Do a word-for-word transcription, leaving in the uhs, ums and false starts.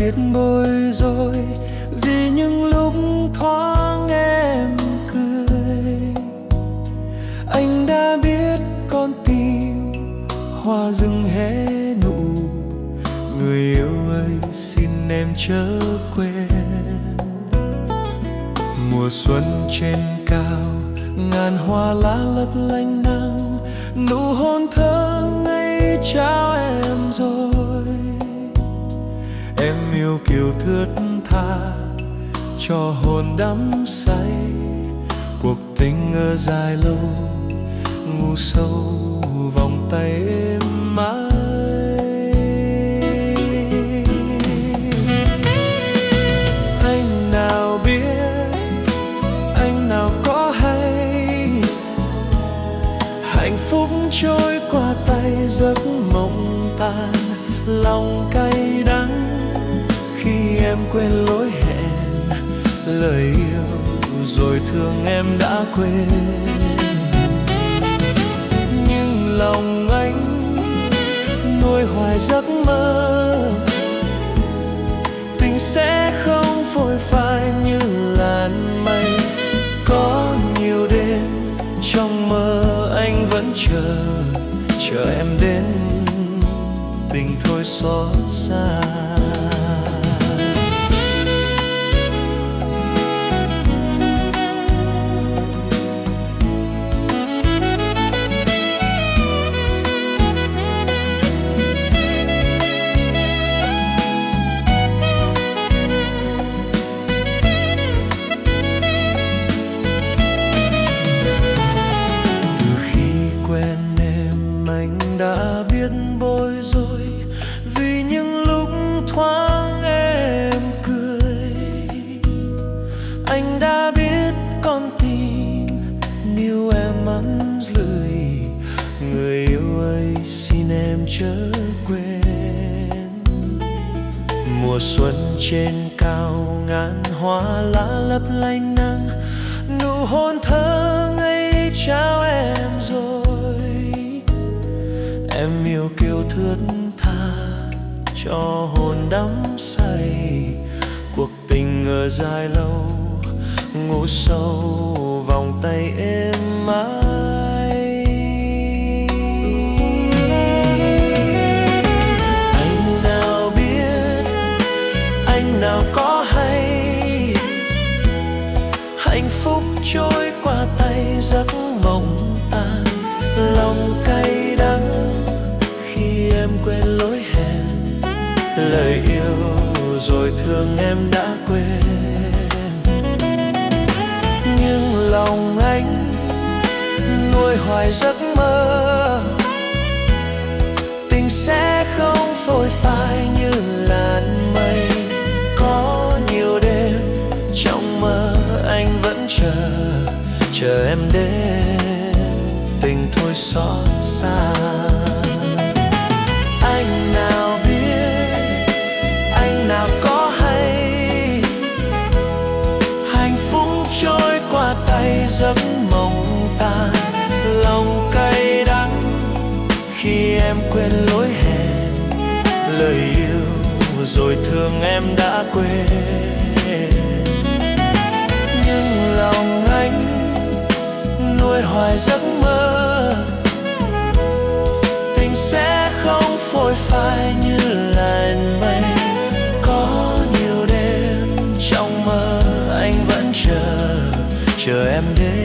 biết bối rối vì những lúc thoáng em cười. Anh đã biết con tim hoa rừng hé nụ, người yêu ơi xin em chớ quên. Mùa xuân trên cao, ngàn hoa lá lấp lánh nắng, nụ hôn thơ ngây trao em rồi. Em yêu kiều thướt tha cho hồn đắm say, cuộc tình ở dài lâu ngu sâu vòng tay êm ái. Anh nào biết, anh nào có hay, hạnh phúc trôi qua tay giấc mộng tan, lòng cay đắng khi em quên lối hẹn, lời yêu rồi thương em đã quên. Nhưng lòng anh nuôi hoài giấc mơ, tình sẽ không phôi phai như làn mây. Có nhiều đêm trong mơ anh vẫn chờ, chờ em đến tình thôi xót xa. Đã biết bối rối vì những lúc thoáng em cười. Anh đã biết con tim níu em mắt lười, người yêu ơi xin em chớ quên. Mùa xuân trên cao, ngàn hoa lá lấp lánh nắng, nụ hôn thơ ngây trao em rồi. Em yêu kiều thướt tha cho hồn đắm say, cuộc tình ở dài lâu ngủ sâu vòng tay êm ái. Anh nào biết, anh nào có hay, hạnh phúc trôi qua tay giấc mộng tan, lòng cay đắng khi em quên lối hẹn, lời yêu rồi thương em đã quên. Nhưng lòng anh nuôi hoài giấc mơ, tình sẽ không phôi phai như làn mây. Có nhiều đêm trong mơ anh vẫn chờ, chờ em đến tình thôi xót xa. Anh nào biết, anh nào có hay, hạnh phúc trôi qua tay giấc mộng tan, lòng cay đắng khi em quên lối hẹn, lời yêu rồi thương em đã quên. Nhưng lòng anh nuôi hoài giấc mơ, tình sẽ không phôi phai như làn mây. Có nhiều đêm trong mơ anh vẫn chờ, chờ em đến